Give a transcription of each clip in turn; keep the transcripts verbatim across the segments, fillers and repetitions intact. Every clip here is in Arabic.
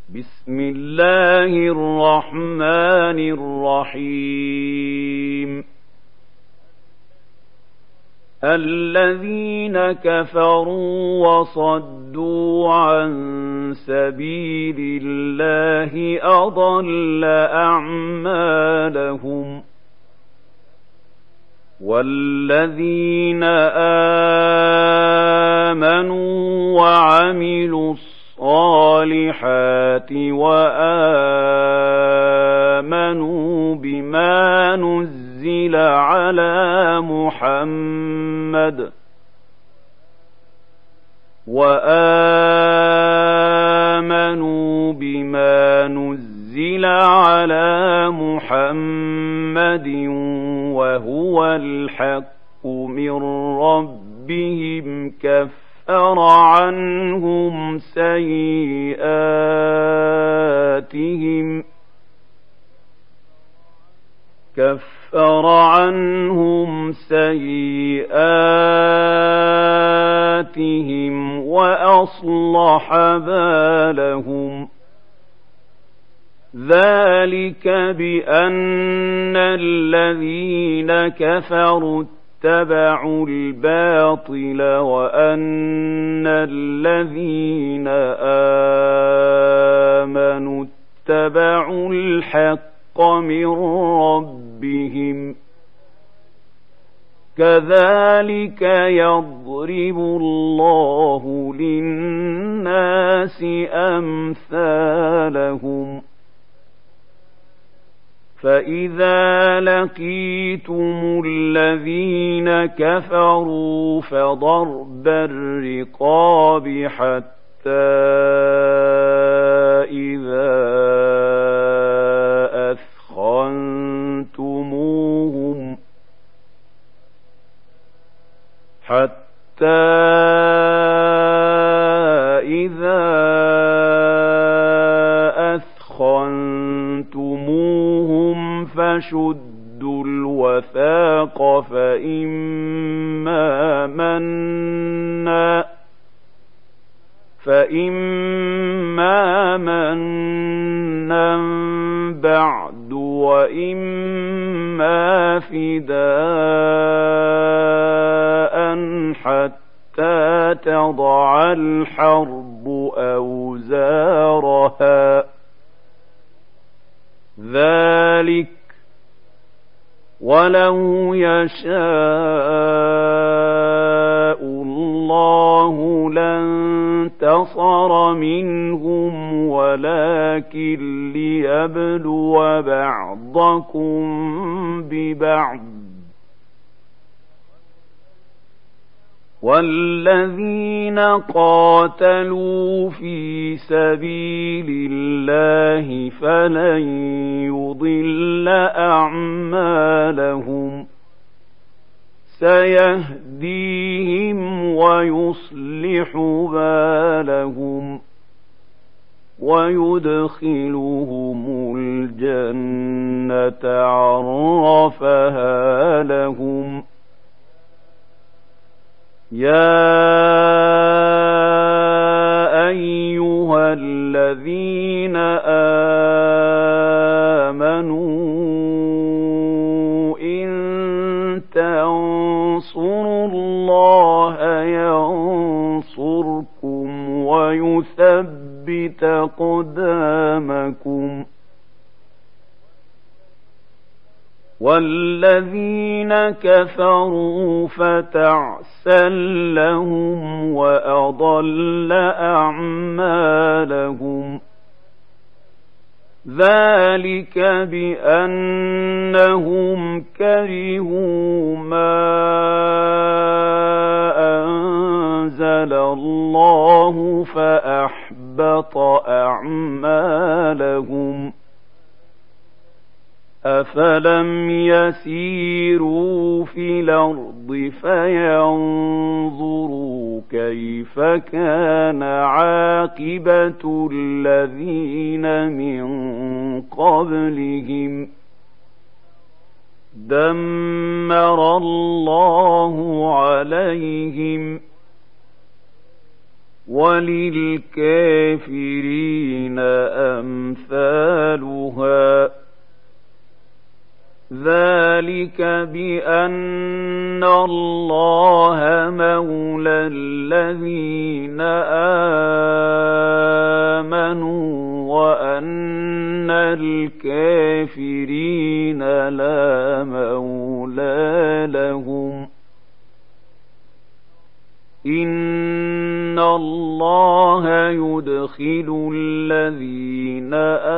بسم الله الرحمن الرحيم الذين كفروا وصدوا عن سبيل الله أضل أعمالهم والذين آمنوا وعملوا الصالحات وآمنوا بما نزل على محمد وآمنوا بما نزل على محمد وهو الحق من ربهم كفر عنهم سيئاتهم كفر عنهم سيئاتهم وأصلح بالهم ذلك بأن الذين كفروا اتبعوا الباطل وأن الذين آمنوا اتبعوا الحق من ربهم كذلك يضرب الله للناس أمثالهم فإذا لقيتم الذين كفروا فضرب الرقاب حتى إذا أثخنتموهم حتى إذا أثخنتموهم فشدوا الوثاق فإما منا فإما منا بعد وإما فداء حتى تضع الحرب أوزارها ذلك ولو يشاء الله لانتصر منهم ولكن ليبلو بعضكم ببعض والذين قاتلوا في سبيل الله فلن يضل أعمالهم سيهديهم ويصلح بالهم ويدخلهم الجنة عرفها لهم يا أيها الذين آمنوا إن تنصروا الله ينصركم ويثبت أقدامكم والذين كفروا فتعسا لهم وأضل أعمالهم ذلك بأنهم كرهوا ما أنزل الله فأحبط أعمالهم أفلم يسيروا في الأرض فينظروا كيف كان عاقبة الذين من قبلهم دمر الله عليهم وللكافرين أمثالها ذلك بأن الله مولى الذين آمنوا وأن الكافرين لا مولى لهم إن الله يدخل الذين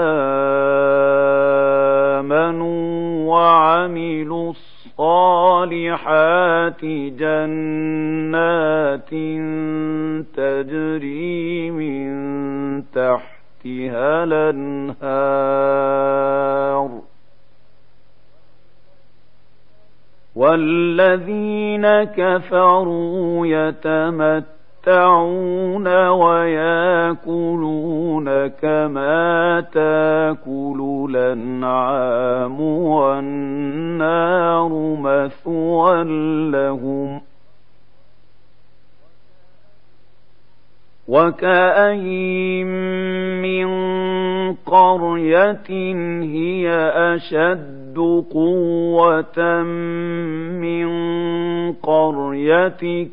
آمنوا وعملوا الصالحات جنات تجري من تحتها الأنهار والذين كفروا يتمتعون ويأكلون كما تأكل الأنعام والنار مثوى لهم وكأين من قرية هي أشد قوة من قريتك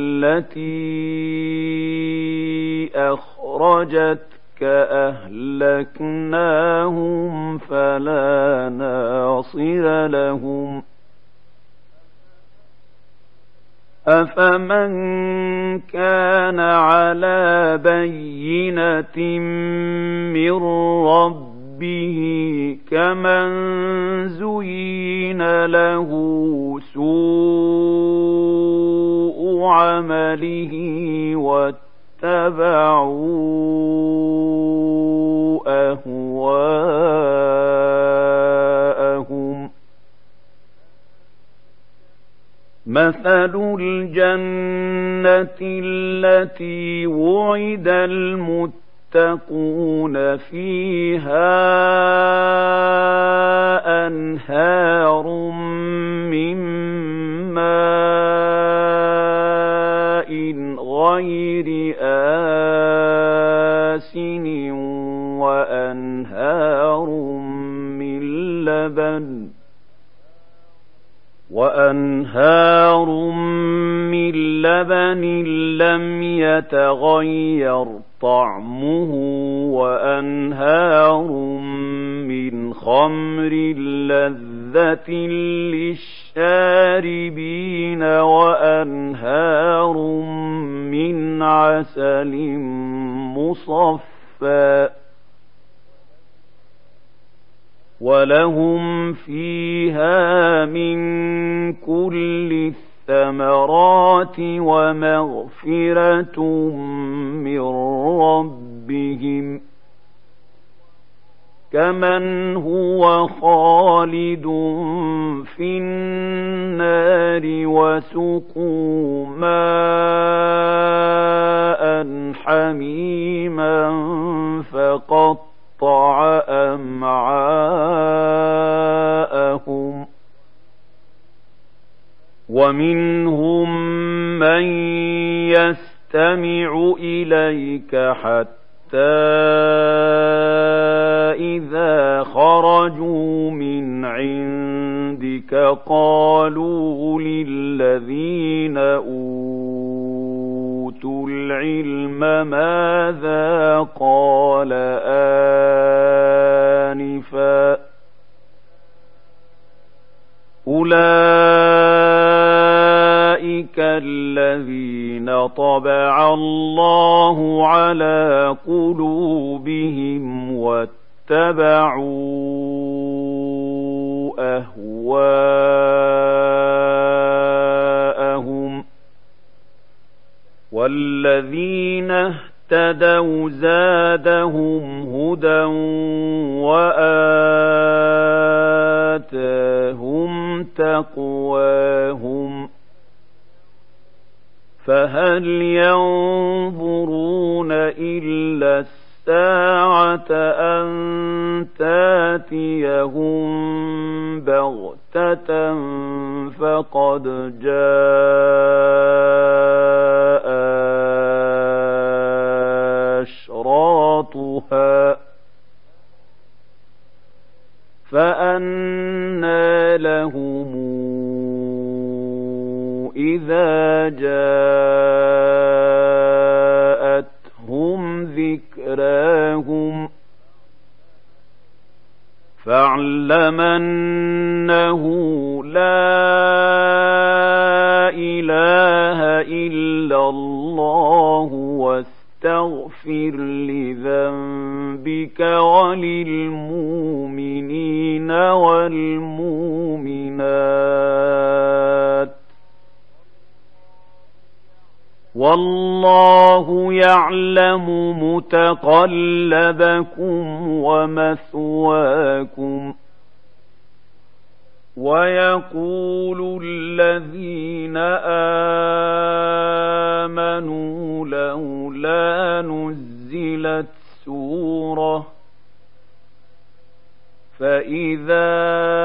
التي أخرجتك أهلكناهم فلا ناصر لهم أفمن كان على بينة من ربه كمن زين له سوء عمله واتبعوا أهواءهم مثل الجنة التي وعد المتقون فيها أنهار من ماء غير آسن وأنهار من لبن وأنهار من لبن لم يتغير طعمه وأنهار من خمر لذة للشاربين وأنهار من عسل مصفى ولهم فيها من كل الثمرات ومغفرة من ربهم كمن هو خالد في النار وسقوا ماء حميما فقطع أمعاءهم ومنهم من يستمع إليك حتى إذا خرجوا من عندك قالوا للذين أوتوا العلم ماذا قال آنفا أولئك الذين طبع الله على قلوبهم واتبعوا أهواءهم والذين اهتدوا زادهم هدى وآتاهم تقواهم فهل ينظرون إلا الساعة أن تاتيهم بغتة فقد جاء أشراطها فأنى لهم إذا جاءتهم ذكراهم فاعلم أنه لا إله إلا الله واستغفر لذنبك وللمؤمنين والمؤمنات والله يعلم متقلبكم ومثواكم. ويقول الذين آمنوا لولا نزلت سورة فإذا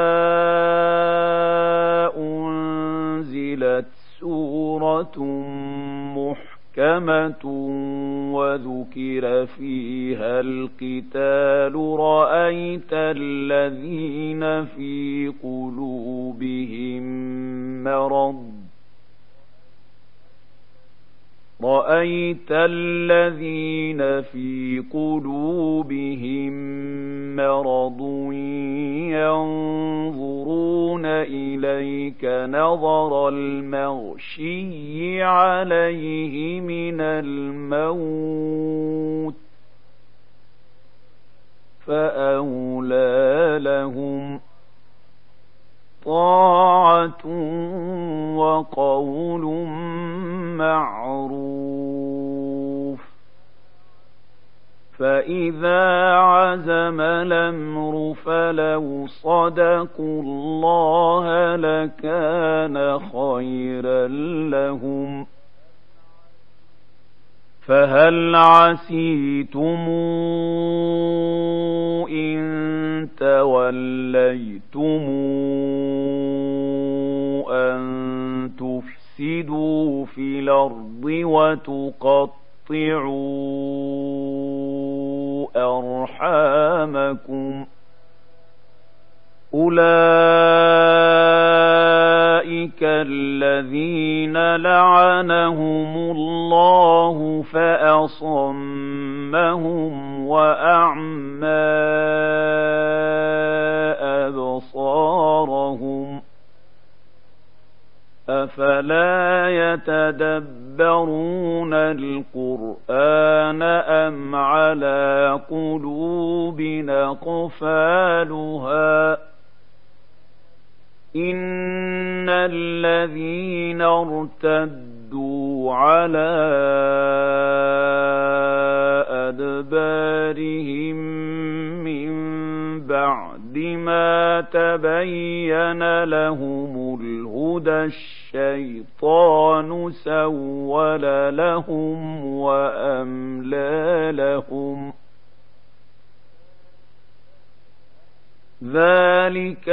أنزلت سورة محكمة وذكر فيها القتال رأيت الذين في قلوبهم مرض رأيت الذين في قلوبهم مرض ينظرون إليك نظر المغشي عليه من الموت فأولى لهم طاعة وقول معروف. فإذا عزم الأمر فلو صدقوا الله لكان خيرا لهم. فهل عسيتم إن توليتم أن تفسدوا في الأرض وتقطعوا أرحامكم أولئك الذين لعنهم الله فأصمهم وأعمى أبصارهم أفلا يتدبرون القرآن أم على قلوب أقفالها إن الذين ارتدوا على أدبارهم من بعد ما تبين لهم الهدى الشيطان سول لهم وأملى لهم ذلك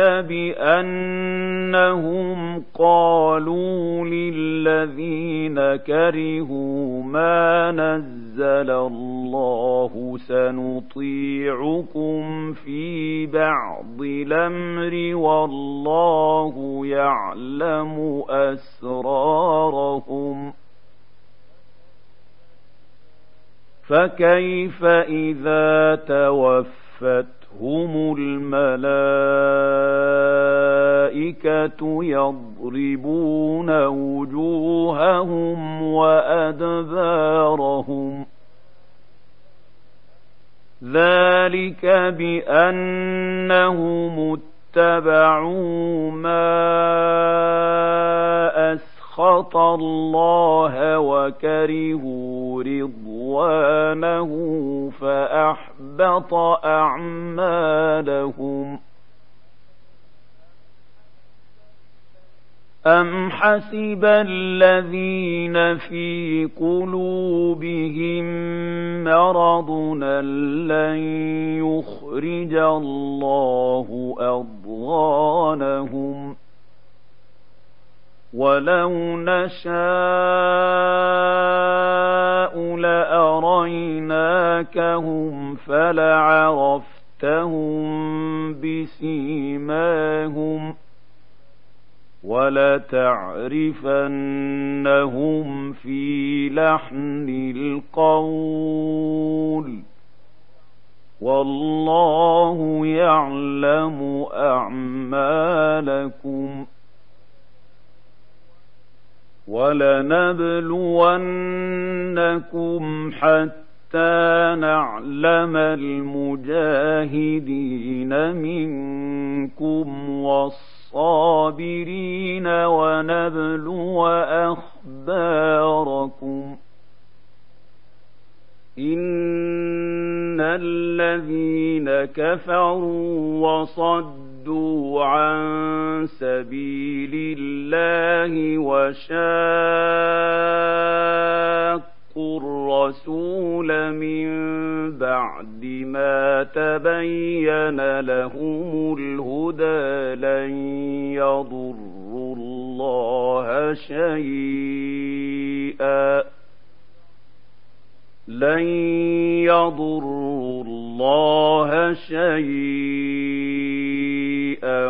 بأنهم قالوا للذين كرهوا ما نزل الله سنطيعكم في بعض الأمر والله يعلم أسرارهم فكيف إذا توفت هم الملائكة يضربون وجوههم وأدبارهم ذلك بأنهم اتبعوا ما أسخط الله وكرهوا رضوانه فأحبط أعمالهم أم حسب الذين في قلوبهم مرض لن يخرج الله أضغانهم ولو نشاء لأريناكهم فلعرفتهم بسيماهم ولتعرفنهم في لحن القول والله يعلم أعمالكم ولنبلونكم حتى نعلم المجاهدين منكم والصابرين ونبلو أخباركم إن الذين كفروا وصدوا عن سبيل الله وشاقوا الرسول من بعد ما تبين لهم الهدى لن يضروا الله شيئا لن يضروا الله شيئا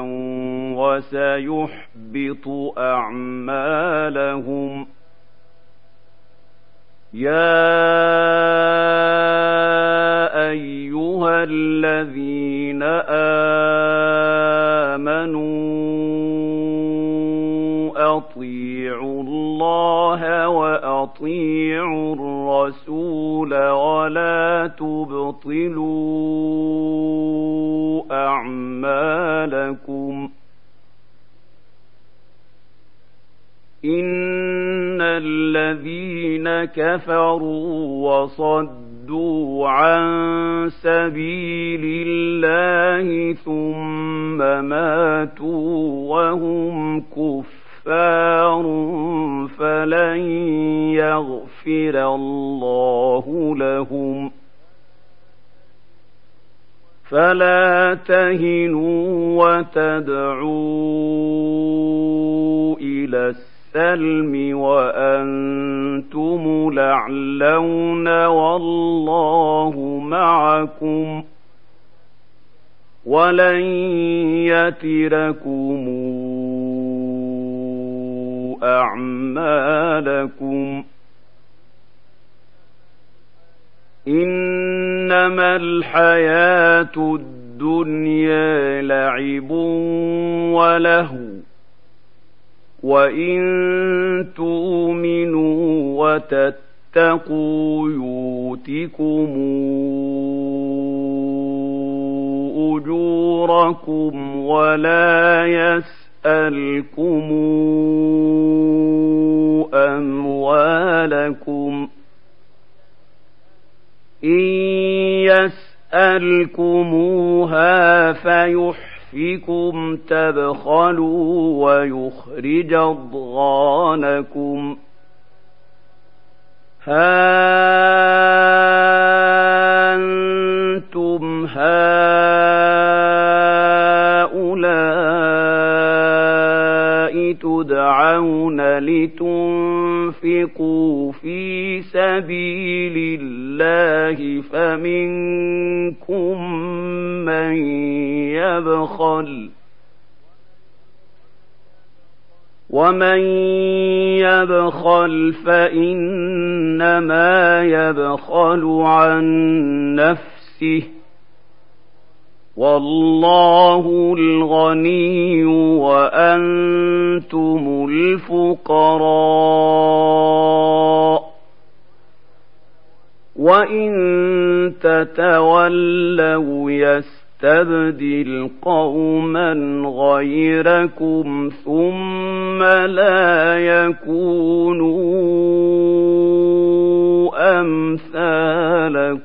وسيحبط أعمالهم يا أيها الذين آمنوا أطيعوا الله وأطيعوا الرسول ولا تبطلوا أعمالكم إن الذين كفروا وصدوا عن سبيل الله ثم ماتوا وهم كفار فلن يغفر الله لهم فلا تهنوا وتدعوا إلى السلم وأنتم الأعلون والله معكم ولن يتركم أعمالكم إنما الحياة الدنيا لعب ولهو وإن تؤمنوا وتتقوا يؤتكم أجوركم ولا يسألكم أموالكم إن يسألكموها فيحفكم تبخلوا ويخرج أضغانكم ها أنتم هؤلاء تدعون لتنفقوا في سبيل الله فمنكم من يبخل ومن يبخل فإنما يبخل عن نفسه والله الغني وأنتم الفقراء وإن تتولوا يستبدل قوما غيركم ثم لا يكونوا أمثالكم